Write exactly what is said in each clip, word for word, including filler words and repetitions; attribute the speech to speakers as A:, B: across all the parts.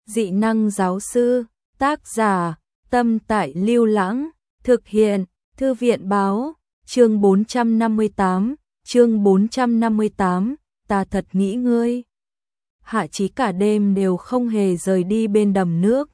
A: Dị năng giáo sư, tác giả, Tâm Tại Lưu Lãng, thực hiện, Thư viện báo, chương bốn trăm năm mươi tám, chương bốn trăm năm mươi tám, ta thật nghĩ ngươi. Hạ Chí cả đêm đều không hề rời đi bên đầm nước,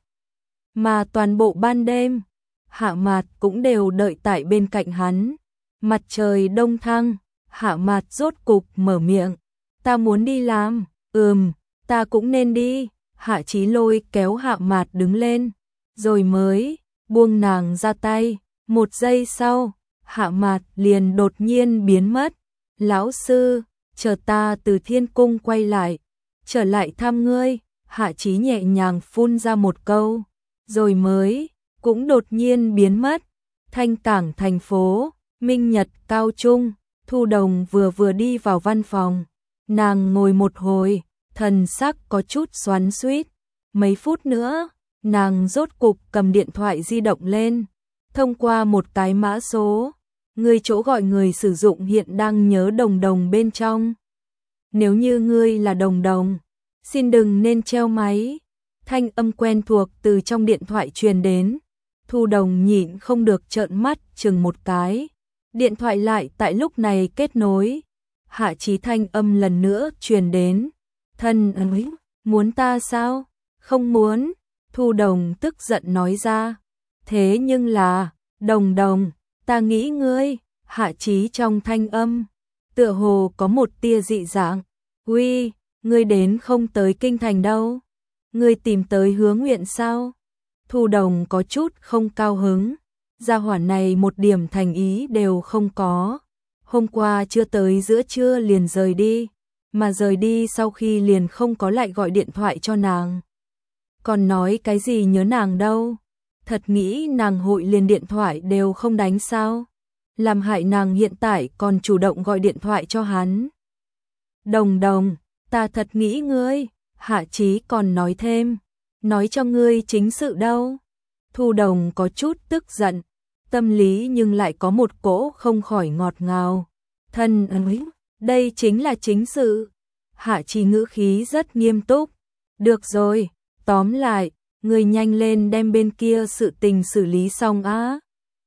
A: mà toàn bộ ban đêm, Hạ Mạt cũng đều đợi tại bên cạnh hắn. Mặt trời đông thăng, Hạ Mạt rốt cục mở miệng, ta muốn đi làm. Ừm, ta cũng nên đi. Hạ Chí lôi kéo Hạ Mạt đứng lên, rồi mới buông nàng ra tay. Một giây sau, Hạ Mạt liền đột nhiên biến mất. Lão sư, chờ ta từ thiên cung quay lại, trở lại thăm ngươi. Hạ Chí nhẹ nhàng phun ra một câu, rồi mới cũng đột nhiên biến mất. Thanh Cảng thành phố, Minh Nhật Cao Trung, Thu Đồng vừa vừa đi vào văn phòng. Nàng ngồi một hồi, thần sắc có chút xoắn xuýt. Mấy phút nữa, nàng rốt cục cầm điện thoại di động lên, thông qua một cái mã số. Ngươi chỗ gọi người sử dụng hiện đang nhớ Đồng Đồng bên trong. Nếu như ngươi là Đồng Đồng, xin đừng nên treo máy. Thanh âm quen thuộc từ trong điện thoại truyền đến. Thu Đồng nhịn không được trợn mắt chừng một cái. Điện thoại lại tại lúc này kết nối. Hạ Chí thanh âm lần nữa truyền đến. Thân ơi, muốn ta sao? Không muốn. Thu Đồng tức giận nói ra. Thế nhưng là, Đồng Đồng, ta nghĩ ngươi. Hạ Chí trong thanh âm, tựa hồ có một tia dị dạng. Uy, ngươi đến không tới kinh thành đâu. Ngươi tìm tới Hứa Nguyện sao? Thu Đồng có chút không cao hứng. Gia hỏa này một điểm thành ý đều không có. Hôm qua chưa tới giữa trưa liền rời đi, mà rời đi sau khi liền không có lại gọi điện thoại cho nàng. Còn nói cái gì nhớ nàng đâu. Thật nghĩ nàng hội liền điện thoại đều không đánh sao? Làm hại nàng hiện tại còn chủ động gọi điện thoại cho hắn. Đồng Đồng, ta thật nghĩ ngươi. Hạ Chí còn nói thêm, nói cho ngươi chính sự đâu. Thu Đồng có chút tức giận, tâm lý nhưng lại có một cỗ không khỏi ngọt ngào. Thân ơi, đây chính là chính sự. Hạ Chí ngữ khí rất nghiêm túc. Được rồi, tóm lại, ngươi nhanh lên đem bên kia sự tình xử lý xong á.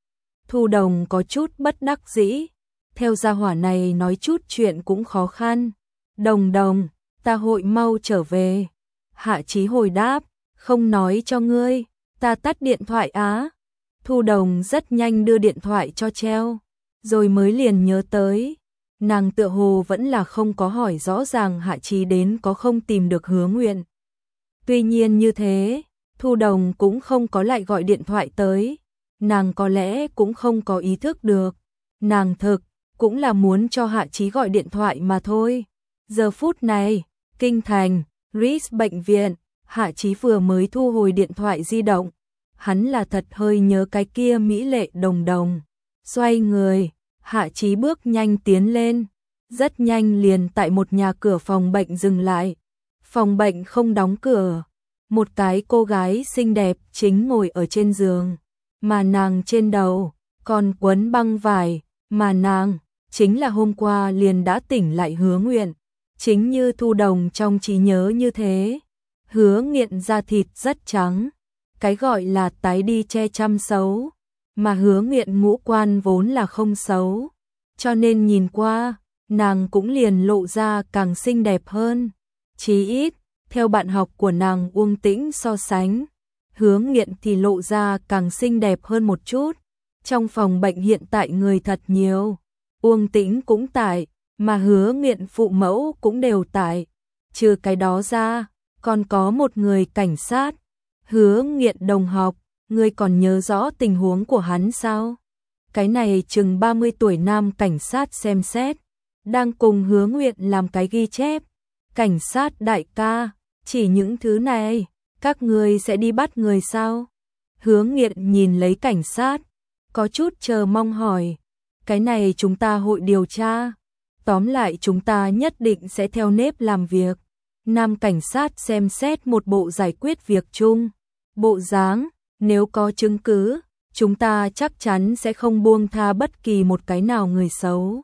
A: Thu Đồng có chút bất đắc dĩ, theo gia hỏa này nói chút chuyện cũng khó khăn. Đồng Đồng, ta hội mau trở về. Hạ Chí hồi đáp, không nói cho ngươi, ta tắt điện thoại á. Thu Đồng rất nhanh đưa điện thoại cho treo, rồi mới liền nhớ tới. Nàng tựa hồ vẫn là không có hỏi rõ ràng Hạ Chí đến có không tìm được Hứa Nguyện. Tuy nhiên như thế, Thu Đồng cũng không có lại gọi điện thoại tới. Nàng có lẽ cũng không có ý thức được. Nàng thực, cũng là muốn cho Hạ Chí gọi điện thoại mà thôi. Giờ phút này, kinh thành, Ritz bệnh viện, Hạ Chí vừa mới thu hồi điện thoại di động. Hắn là thật hơi nhớ cái kia mỹ lệ Đồng Đồng. Xoay người, Hạ Chí bước nhanh tiến lên. Rất nhanh liền tại một nhà cửa phòng bệnh dừng lại. Phòng bệnh không đóng cửa. Một cái cô gái xinh đẹp chính ngồi ở trên giường. Mà nàng trên đầu còn quấn băng vải. Mà nàng chính là hôm qua liền đã tỉnh lại Hứa Nguyện. Chính như Thu Đồng trong trí nhớ như thế. Hứa Nguyện da thịt rất trắng, cái gọi là tái đi che chăm xấu, mà Hứa Nguyện ngũ quan vốn là không xấu, cho nên nhìn qua, nàng cũng liền lộ ra càng xinh đẹp hơn. Chí ít, theo bạn học của nàng Uông Tĩnh so sánh, Hứa Nguyện thì lộ ra càng xinh đẹp hơn một chút. Trong phòng bệnh hiện tại người thật nhiều, Uông Tĩnh cũng tại, mà Hứa Nguyện phụ mẫu cũng đều tại. Trừ cái đó ra, còn có một người cảnh sát. Hứa Nguyện đồng học, ngươi còn nhớ rõ tình huống của hắn sao? Cái này chừng ba mươi tuổi nam cảnh sát xem xét, đang cùng Hứa Nguyện làm cái ghi chép. Cảnh sát đại ca, chỉ những thứ này, các ngươi sẽ đi bắt người sao? Hứa Nguyện nhìn lấy cảnh sát, có chút chờ mong hỏi. Cái này chúng ta hội điều tra. Tóm lại chúng ta nhất định sẽ theo nếp làm việc. Nam cảnh sát xem xét một bộ giải quyết việc chung. Bộ dáng, nếu có chứng cứ, chúng ta chắc chắn sẽ không buông tha bất kỳ một cái nào người xấu.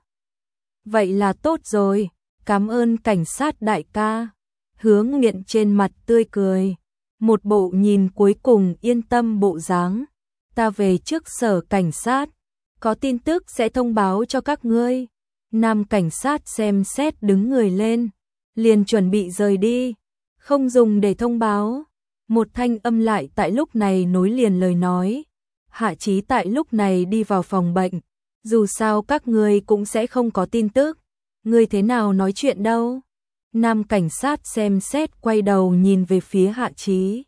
A: Vậy là tốt rồi, cảm ơn cảnh sát đại ca. Hứa Nguyện trên mặt tươi cười. một bộ nhìn cuối cùng yên tâm bộ dáng. Ta về trước sở cảnh sát, có tin tức sẽ thông báo cho các ngươi. Nam cảnh sát xem xét đứng người lên, liền chuẩn bị rời đi, không dùng để thông báo. Một thanh âm lại tại lúc này nối liền lời nói. Hạ Chí tại lúc này đi vào phòng bệnh, dù sao các ngươi cũng sẽ không có tin tức, ngươi thế nào nói chuyện đâu. Nam cảnh sát xem xét quay đầu nhìn về phía Hạ Chí.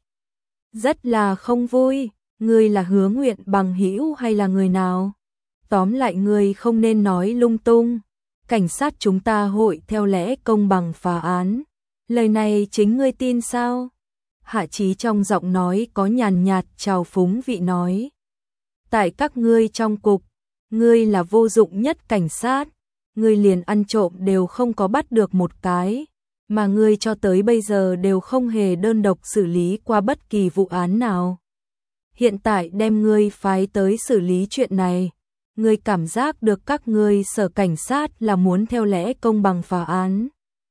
A: Rất là không vui, ngươi là Hứa Nguyện bằng hữu hay là người nào? Tóm lại ngươi không nên nói lung tung. Cảnh sát chúng ta hội theo lẽ công bằng phá án. Lời này chính ngươi tin sao? Hạ Chí trong giọng nói có nhàn nhạt trào phúng vị nói. Tại các ngươi trong cục, ngươi là vô dụng nhất cảnh sát, ngươi liền ăn trộm đều không có bắt được một cái, mà ngươi cho tới bây giờ đều không hề đơn độc xử lý qua bất kỳ vụ án nào. Hiện tại đem ngươi phái tới xử lý chuyện này, ngươi cảm giác được các ngươi sở cảnh sát là muốn theo lẽ công bằng phá án.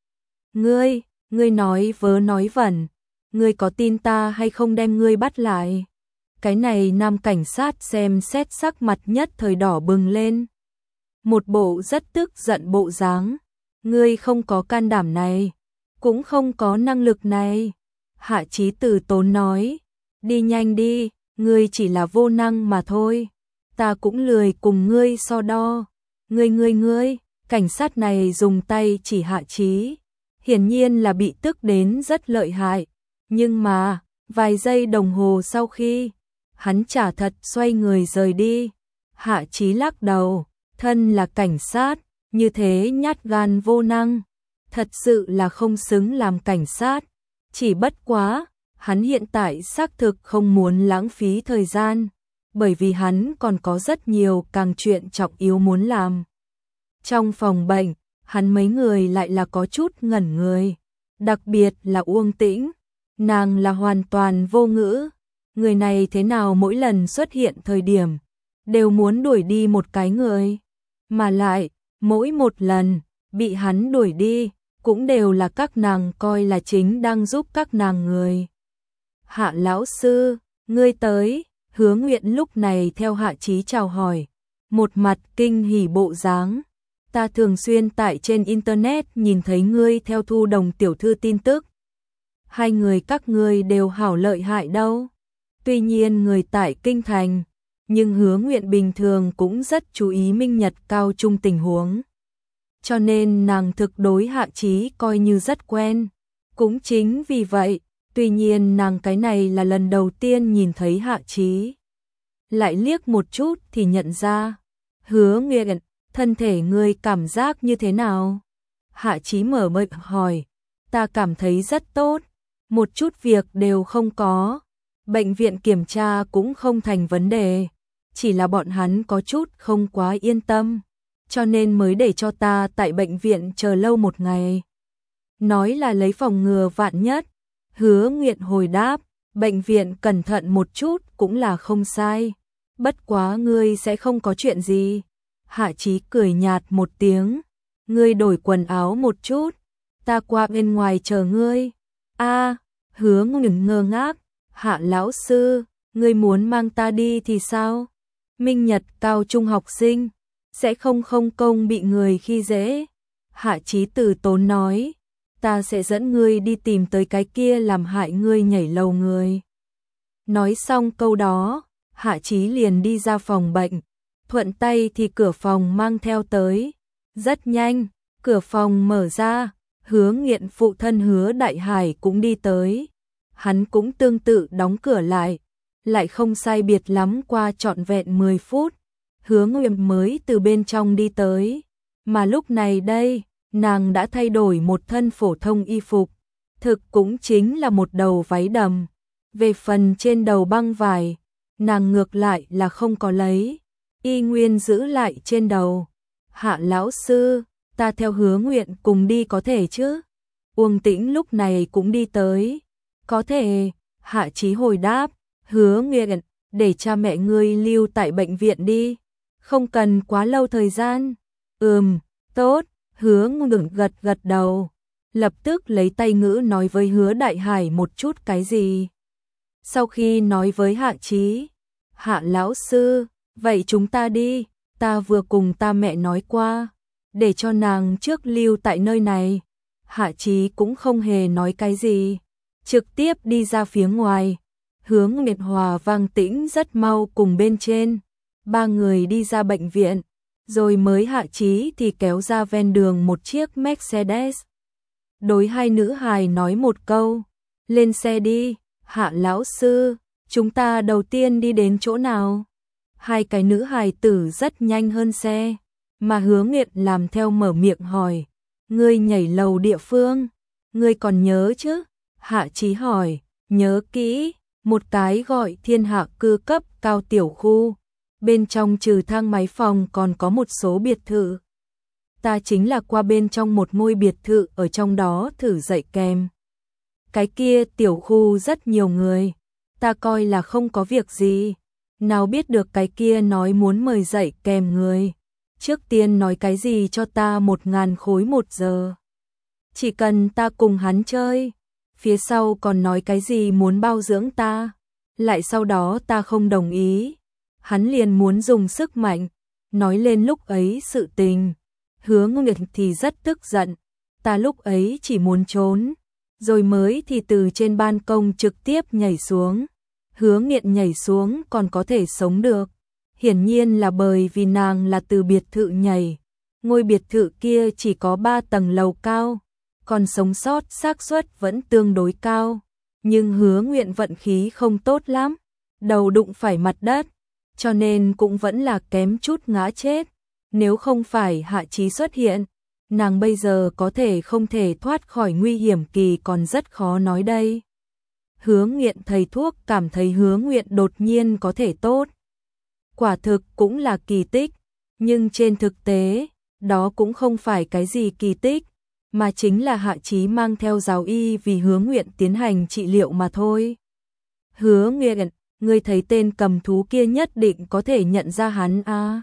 A: Ngươi, ngươi nói vớ nói vẩn, ngươi có tin ta hay không đem ngươi bắt lại? Cái này nam cảnh sát xem xét sắc mặt nhất thời đỏ bừng lên. Một bộ rất tức giận bộ dáng. Ngươi không có can đảm này, cũng không có năng lực này. Hạ Chí từ tốn nói, đi nhanh đi, ngươi chỉ là vô năng mà thôi. Ta cũng lười cùng ngươi so đo. Ngươi ngươi ngươi, cảnh sát này dùng tay chỉ Hạ Chí. Hiển nhiên là bị tức đến rất lợi hại. Nhưng mà, vài giây đồng hồ sau khi hắn chả thật xoay người rời đi, Hạ Chí lắc đầu, thân là cảnh sát, như thế nhát gan vô năng, thật sự là không xứng làm cảnh sát. Chỉ bất quá, hắn hiện tại xác thực không muốn lãng phí thời gian, bởi vì hắn còn có rất nhiều càng chuyện trọng yếu muốn làm. Trong phòng bệnh, hắn mấy người lại là có chút ngẩn người, đặc biệt là Uông Tĩnh, nàng là hoàn toàn vô ngữ. Người này thế nào mỗi lần xuất hiện thời điểm, đều muốn đuổi đi một cái người. Mà lại, mỗi một lần, bị hắn đuổi đi, cũng đều là các nàng coi là chính đang giúp các nàng người. Hạ lão sư, ngươi tới, Hứa Nguyện lúc này theo Hạ Chí chào hỏi, một mặt kinh hỉ bộ dáng. Ta thường xuyên tại trên internet nhìn thấy ngươi theo Thu Đồng tiểu thư tin tức. Hai người các ngươi đều hảo lợi hại đâu. Tuy nhiên người tại kinh thành, nhưng Hứa Nguyện bình thường cũng rất chú ý minh nhật cao trung tình huống. Cho nên nàng thực đối Hạ Chí coi như rất quen. Cũng chính vì vậy, tuy nhiên nàng cái này là lần đầu tiên nhìn thấy Hạ Chí. Lại liếc một chút thì nhận ra, Hứa Nguyện, thân thể ngươi cảm giác như thế nào? Hạ Chí mở miệng hỏi, ta cảm thấy rất tốt, một chút việc đều không có. Bệnh viện kiểm tra cũng không thành vấn đề, chỉ là bọn hắn có chút không quá yên tâm, cho nên mới để cho ta tại bệnh viện chờ lâu một ngày. Nói là lấy phòng ngừa vạn nhất. Hứa Nguyện hồi đáp, bệnh viện cẩn thận một chút cũng là không sai. Bất quá ngươi sẽ không có chuyện gì. Hạ Chí cười nhạt một tiếng, ngươi đổi quần áo một chút, ta qua bên ngoài chờ ngươi. A, Hứa Nguyện ngơ ngác. Hạ lão sư, ngươi muốn mang ta đi thì sao? Minh nhật cao trung học sinh, sẽ không không công bị người khi dễ. Hạ Chí từ tốn nói, ta sẽ dẫn ngươi đi tìm tới cái kia làm hại ngươi nhảy lầu người. Nói xong câu đó, Hạ Chí liền đi ra phòng bệnh, thuận tay thì cửa phòng mang theo tới. Rất nhanh, cửa phòng mở ra, Hứa Nghiện phụ thân Hứa Đại Hải cũng đi tới. Hắn cũng tương tự đóng cửa lại, lại không sai biệt lắm qua trọn vẹn mười phút, Hứa Nguyện mới từ bên trong đi tới, mà lúc này đây, nàng đã thay đổi một thân phổ thông y phục, thực cũng chính là một đầu váy đầm, về phần trên đầu băng vải, nàng ngược lại là không có lấy, y nguyên giữ lại trên đầu. Hạ lão sư, ta theo Hứa Nguyện cùng đi có thể chứ? Uông Tĩnh lúc này cũng đi tới. Có thể, Hạ Chí hồi đáp, Hứa Nguyện, để cha mẹ ngươi lưu tại bệnh viện đi, không cần quá lâu thời gian. Ừm, tốt, Hứa Nguyện gật gật đầu, lập tức lấy tay ngữ nói với Hứa Đại Hải một chút cái gì. Sau khi nói với Hạ Chí, Hạ lão sư, vậy chúng ta đi, ta vừa cùng ta mẹ nói qua, để cho nàng trước lưu tại nơi này. Hạ Chí cũng không hề nói cái gì, trực tiếp đi ra phía ngoài, hướng Nguyệt Hòa Vang Tĩnh rất mau cùng bên trên. Ba người đi ra bệnh viện, rồi mới Hạ Chí thì kéo ra ven đường một chiếc Mercedes. Đối hai nữ hài nói một câu, lên xe đi. Hạ lão sư, chúng ta đầu tiên đi đến chỗ nào? Hai cái nữ hài tử rất nhanh hơn xe, mà Hứa Nguyệt làm theo mở miệng hỏi, ngươi nhảy lầu địa phương, ngươi còn nhớ chứ? Hạ Chí hỏi, nhớ kỹ, một cái gọi Thiên Hạ cư cấp cao tiểu khu, bên trong trừ thang máy phòng còn có một số biệt thự. Ta chính là qua bên trong một ngôi biệt thự ở trong đó thử dạy kèm. Cái kia tiểu khu rất nhiều người, ta coi là không có việc gì, nào biết được cái kia nói muốn mời dạy kèm người. Trước tiên nói cái gì cho ta một ngàn khối một giờ, chỉ cần ta cùng hắn chơi. Phía sau còn nói cái gì muốn bao dưỡng ta, lại sau đó ta không đồng ý, hắn liền muốn dùng sức mạnh, nói lên lúc ấy sự tình. Hứa Nguyệt thì rất tức giận, ta lúc ấy chỉ muốn trốn, rồi mới thì từ trên ban công trực tiếp nhảy xuống. Hứa Nguyệt nhảy xuống còn có thể sống được, hiển nhiên là bởi vì nàng là từ biệt thự nhảy, ngôi biệt thự kia chỉ có ba tầng lầu cao, còn sống sót xác suất vẫn tương đối cao. Nhưng Hứa Nguyệt vận khí không tốt lắm, đầu đụng phải mặt đất, cho nên cũng vẫn là kém chút ngã chết. Nếu không phải Hạ Chí xuất hiện, nàng bây giờ có thể không thể thoát khỏi nguy hiểm kỳ còn rất khó nói đây. Hứa Nguyệt thầy thuốc cảm thấy Hứa Nguyệt đột nhiên có thể tốt, quả thực cũng là kỳ tích, nhưng trên thực tế, đó cũng không phải cái gì kỳ tích, mà chính là Hạ Chí mang theo giáo y vì Hứa Nguyệt tiến hành trị liệu mà thôi. Hứa Nguyệt, ngươi thấy tên cầm thú kia nhất định có thể nhận ra hắn à?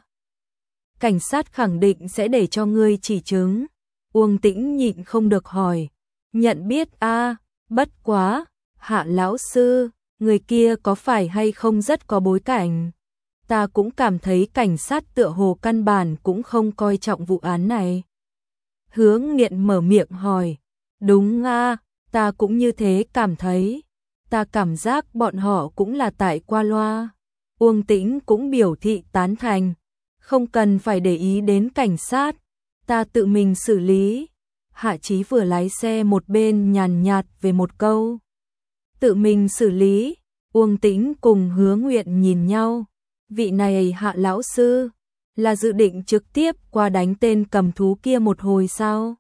A: Cảnh sát khẳng định sẽ để cho ngươi chỉ chứng. Uông Tĩnh nhịn không được hỏi. Nhận biết a à, bất quá, Hạ lão sư, người kia có phải hay không rất có bối cảnh? Ta cũng cảm thấy cảnh sát tựa hồ căn bản cũng không coi trọng vụ án này. Hứa Nguyệt mở miệng hỏi. Đúng a, ta cũng như thế cảm thấy. Ta cảm giác bọn họ cũng là tại qua loa. Uông Tĩnh cũng biểu thị tán thành. Không cần phải để ý đến cảnh sát, ta tự mình xử lý. Hạ Chí vừa lái xe một bên nhàn nhạt về một câu. Tự mình xử lý. Uông Tĩnh cùng Hứa Nguyệt nhìn nhau. Vị này Hạ lão sư là dự định trực tiếp qua đánh tên cầm thú kia một hồi sao?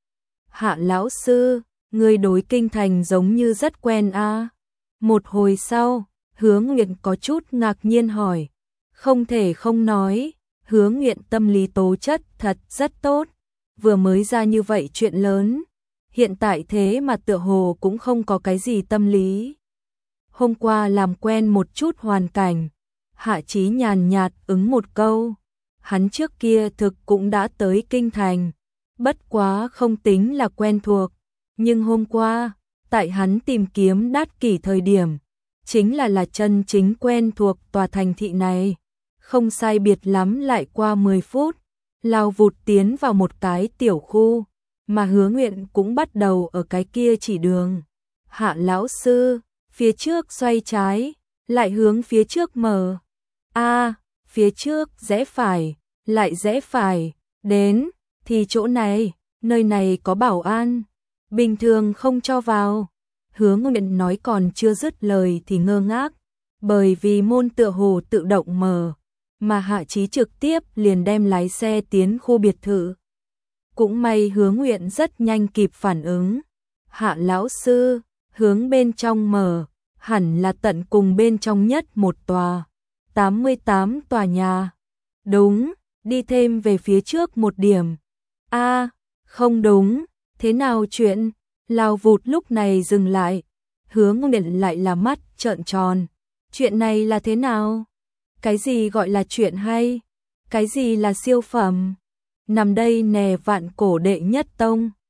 A: Hạ lão sư, người đối kinh thành giống như rất quen a. À? Một hồi sau, Hứa Nguyệt có chút ngạc nhiên hỏi. Không thể không nói, Hứa Nguyệt tâm lý tố chất thật rất tốt, vừa mới ra như vậy chuyện lớn, hiện tại thế mà tựa hồ cũng không có cái gì tâm lý. Hôm qua làm quen một chút hoàn cảnh, Hạ Chí nhàn nhạt ứng một câu, hắn trước kia thực cũng đã tới kinh thành, bất quá không tính là quen thuộc, nhưng hôm qua, tại hắn tìm kiếm Đát Kỷ thời điểm, chính là là chân chính quen thuộc tòa thành thị này. Không sai biệt lắm lại qua mười phút, lao vụt tiến vào một cái tiểu khu, mà Hứa Nguyệt cũng bắt đầu ở cái kia chỉ đường. Hạ lão sư, phía trước xoay trái, lại hướng phía trước mở. A, à, phía trước rẽ phải, lại rẽ phải, đến, thì chỗ này, nơi này có bảo an, bình thường không cho vào. Hứa Nguyệt nói còn chưa dứt lời thì ngơ ngác, bởi vì môn tựa hồ tự động mở. Mà Hạ Chí trực tiếp liền đem lái xe tiến khu biệt thự. Cũng may Hứa Nguyệt rất nhanh kịp phản ứng. Hạ lão sư, hướng bên trong mở, hẳn là tận cùng bên trong nhất một tòa. tám mươi tám tòa nhà. Đúng, đi thêm về phía trước một điểm. A, à, không đúng, thế nào chuyện? Lao vụt lúc này dừng lại. Hứa Nguyệt lại là mắt trợn tròn. Chuyện này là thế nào? Cái gì gọi là chuyện hay? Cái gì là siêu phẩm? Nằm đây nè vạn cổ đệ nhất tông.